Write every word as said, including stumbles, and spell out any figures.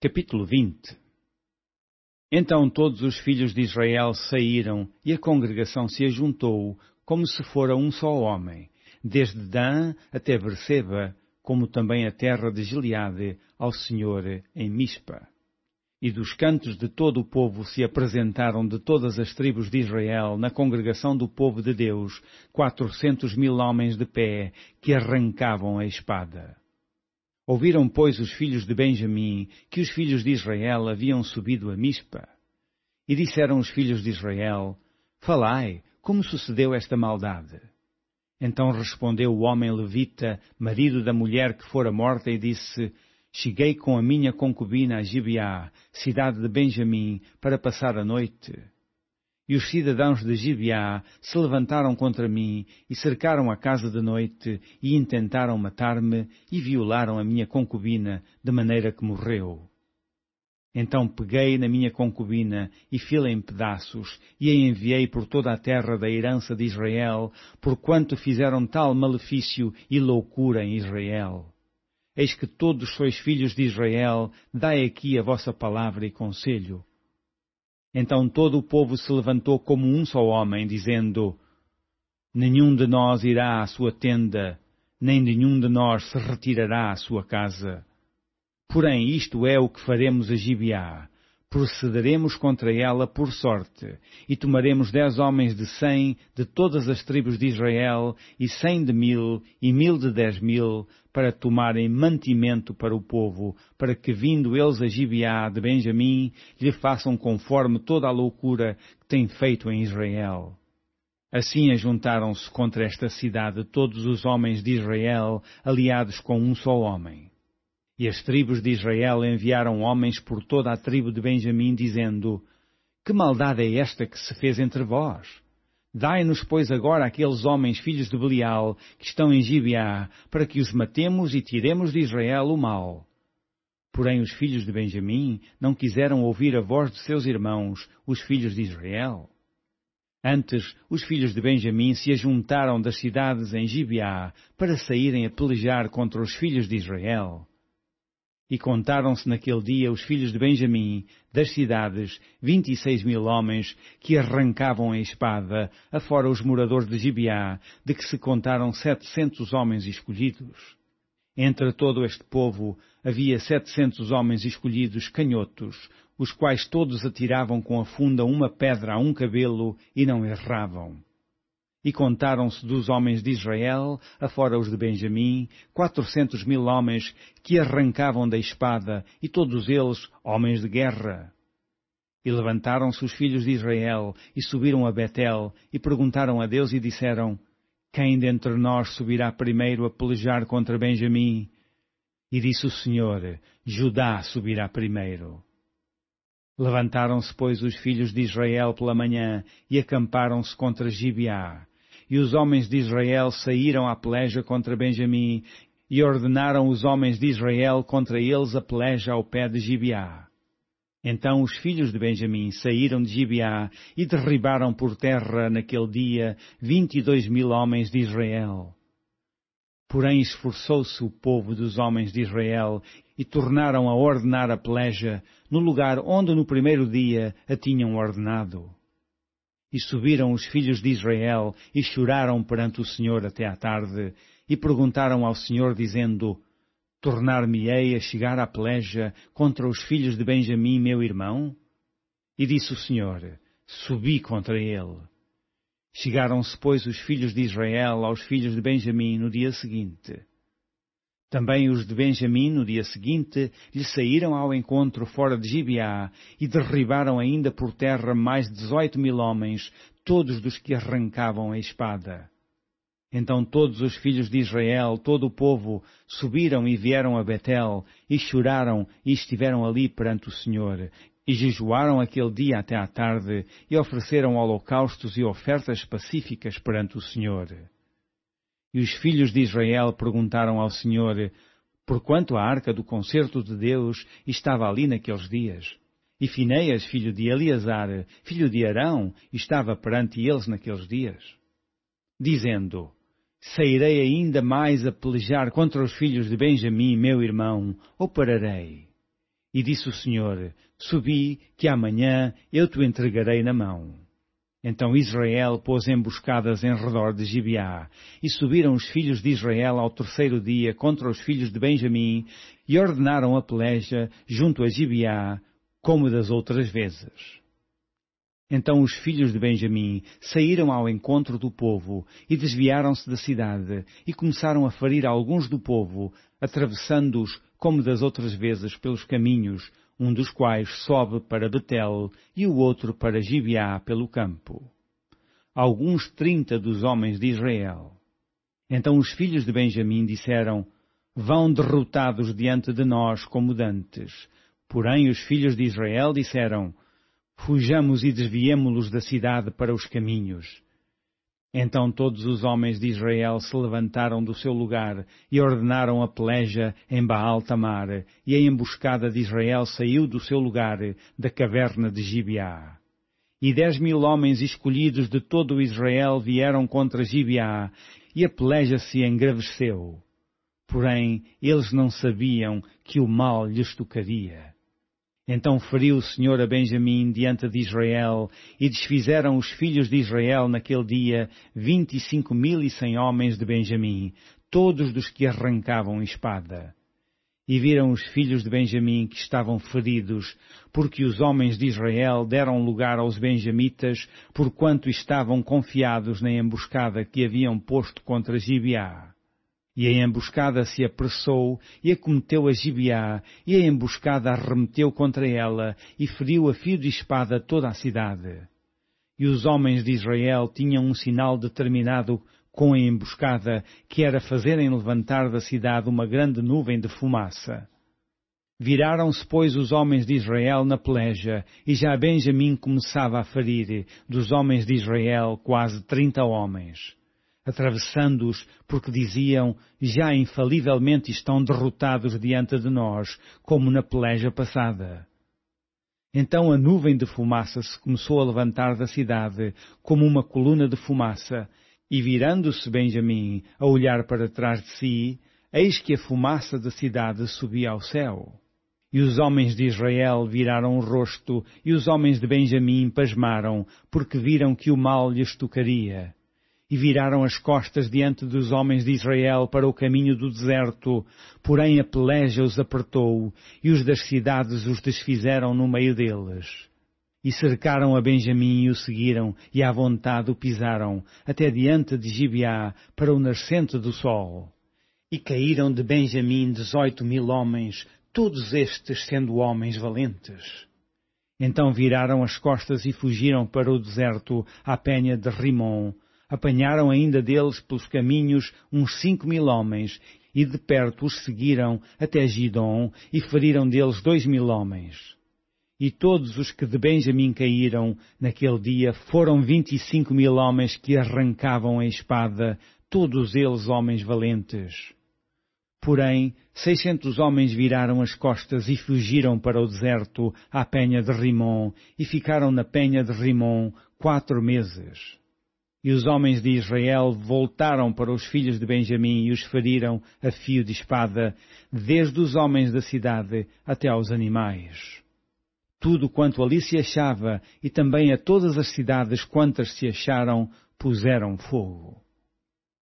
Capítulo vinte. Então todos os filhos de Israel saíram, e a congregação se ajuntou, como se fora um só homem, desde Dan até Berseba, como também a terra de Gileade, ao Senhor em Mispa. E dos cantos de todo o povo se apresentaram de todas as tribos de Israel, na congregação do povo de Deus, quatrocentos mil homens de pé, que arrancavam a espada. Ouviram, pois, os filhos de Benjamim que os filhos de Israel haviam subido a Mispa. E disseram os filhos de Israel: Falai, como sucedeu esta maldade? Então respondeu o homem levita, marido da mulher que fora morta, e disse: Cheguei com a minha concubina a Gibeá, cidade de Benjamim, para passar a noite. E os cidadãos de Gibeá se levantaram contra mim e cercaram a casa de noite e intentaram matar-me e violaram a minha concubina, de maneira que morreu. Então peguei na minha concubina e fi-la em pedaços e a enviei por toda a terra da herança de Israel, porquanto fizeram tal malefício e loucura em Israel. Eis que todos sois filhos de Israel, dai aqui a vossa palavra e conselho. Então todo o povo se levantou como um só homem, dizendo: Nenhum de nós irá à sua tenda, nem nenhum de nós se retirará à sua casa. Porém, isto é o que faremos a Gibeá. Procederemos contra ela por sorte, e tomaremos dez homens de cem de todas as tribos de Israel, e cem de mil, e mil de dez mil, para tomarem mantimento para o povo, para que, vindo eles a Gibeá de Benjamim, lhe façam conforme toda a loucura que tem feito em Israel. Assim ajuntaram-se contra esta cidade todos os homens de Israel, aliados com um só homem. E as tribos de Israel enviaram homens por toda a tribo de Benjamim, dizendo: Que maldade é esta que se fez entre vós? Dai-nos, pois, agora aqueles homens filhos de Belial, que estão em Gibeá, para que os matemos e tiremos de Israel o mal. Porém os filhos de Benjamim não quiseram ouvir a voz de seus irmãos, os filhos de Israel. Antes, os filhos de Benjamim se ajuntaram das cidades em Gibeá, para saírem a pelejar contra os filhos de Israel. E contaram-se naquele dia os filhos de Benjamim, das cidades, vinte e seis mil homens, que arrancavam a espada, afora os moradores de Gibeá, de que se contaram setecentos homens escolhidos. Entre todo este povo havia setecentos homens escolhidos canhotos, os quais todos atiravam com a funda uma pedra a um cabelo e não erravam. E contaram-se dos homens de Israel, afora os de Benjamim, quatrocentos mil homens que arrancavam da espada, e todos eles homens de guerra. E levantaram-se os filhos de Israel, e subiram a Betel, e perguntaram a Deus, e disseram: Quem dentre nós subirá primeiro a pelejar contra Benjamim? E disse o Senhor: Judá subirá primeiro. Levantaram-se, pois, os filhos de Israel pela manhã, e acamparam-se contra Gibeá. E os homens de Israel saíram à peleja contra Benjamim, e ordenaram os homens de Israel contra eles a peleja ao pé de Gibeá. Então os filhos de Benjamim saíram de Gibeá e derribaram por terra naquele dia vinte e dois mil homens de Israel. Porém esforçou-se o povo dos homens de Israel e tornaram a ordenar a peleja no lugar onde no primeiro dia a tinham ordenado. E subiram os filhos de Israel e choraram perante o Senhor até à tarde, e perguntaram ao Senhor, dizendo: Tornar-me-ei a chegar à peleja contra os filhos de Benjamim, meu irmão? E disse o Senhor: Subi contra ele. Chegaram-se, pois, os filhos de Israel aos filhos de Benjamim no dia seguinte. Também os de Benjamim, no dia seguinte, lhe saíram ao encontro fora de Gibeá e derribaram ainda por terra mais de dezoito mil homens, todos dos que arrancavam a espada. Então todos os filhos de Israel, todo o povo, subiram e vieram a Betel, e choraram e estiveram ali perante o Senhor, e jejuaram aquele dia até à tarde, e ofereceram holocaustos e ofertas pacíficas perante o Senhor. E os filhos de Israel perguntaram ao Senhor, porquanto a arca do concerto de Deus estava ali naqueles dias. E Finéias, filho de Eleazar, filho de Arão, estava perante eles naqueles dias. Dizendo: Sairei ainda mais a pelejar contra os filhos de Benjamim, meu irmão, ou pararei? E disse o Senhor, subi, que amanhã eu te entregarei na mão. Então Israel pôs emboscadas em redor de Gibeá, e subiram os filhos de Israel ao terceiro dia contra os filhos de Benjamim, e ordenaram a peleja junto a Gibeá, como das outras vezes. Então os filhos de Benjamim saíram ao encontro do povo, e desviaram-se da cidade, e começaram a ferir alguns do povo, atravessando-os, como das outras vezes, pelos caminhos, um dos quais sobe para Betel e o outro para Gibeá pelo campo. Alguns trinta dos homens de Israel. Então os filhos de Benjamim disseram, vão derrotados diante de nós como dantes. Porém os filhos de Israel disseram, fujamos e desviemo-los da cidade para os caminhos. Então todos os homens de Israel se levantaram do seu lugar e ordenaram a peleja em Baal-Tamar, e a emboscada de Israel saiu do seu lugar, da caverna de Gibeá. E dez mil homens escolhidos de todo o Israel vieram contra Gibeá, e a peleja se engraveceu. Porém, eles não sabiam que o mal lhes tocaria. Então feriu o Senhor a Benjamim diante de Israel, e desfizeram os filhos de Israel naquele dia vinte e cinco mil e cem homens de Benjamim, todos dos que arrancavam espada. E viram os filhos de Benjamim que estavam feridos, porque os homens de Israel deram lugar aos benjamitas, porquanto estavam confiados na emboscada que haviam posto contra Gibeá. E a emboscada se apressou e acometeu a Gibeá, e a emboscada arremeteu contra ela e feriu a fio de espada toda a cidade. E os homens de Israel tinham um sinal determinado com a emboscada, que era fazerem levantar da cidade uma grande nuvem de fumaça. Viraram-se, pois, os homens de Israel na peleja, e já Benjamim começava a ferir dos homens de Israel quase trinta homens, atravessando-os, porque diziam, já infalivelmente estão derrotados diante de nós, como na peleja passada. Então a nuvem de fumaça se começou a levantar da cidade, como uma coluna de fumaça, e virando-se Benjamim a olhar para trás de si, eis que a fumaça da cidade subia ao céu. E os homens de Israel viraram o rosto, e os homens de Benjamim pasmaram, porque viram que o mal lhes tocaria. E viraram as costas diante dos homens de Israel para o caminho do deserto, porém a peleja os apertou, e os das cidades os desfizeram no meio deles. E cercaram a Benjamim e o seguiram, e à vontade o pisaram, até diante de Gibeá, para o nascente do sol. E caíram de Benjamim dezoito mil homens, todos estes sendo homens valentes. Então viraram as costas e fugiram para o deserto, à penha de Rimon. Apanharam ainda deles pelos caminhos uns cinco mil homens, e de perto os seguiram até Gidom, e feriram deles dois mil homens. E todos os que de Benjamim caíram naquele dia foram vinte e cinco mil homens que arrancavam a espada, todos eles homens valentes. Porém, seiscentos homens viraram as costas e fugiram para o deserto, à penha de Rimon, e ficaram na penha de Rimon quatro meses. E os homens de Israel voltaram para os filhos de Benjamim e os feriram a fio de espada, desde os homens da cidade até aos animais. Tudo quanto ali se achava, e também a todas as cidades quantas se acharam, puseram fogo.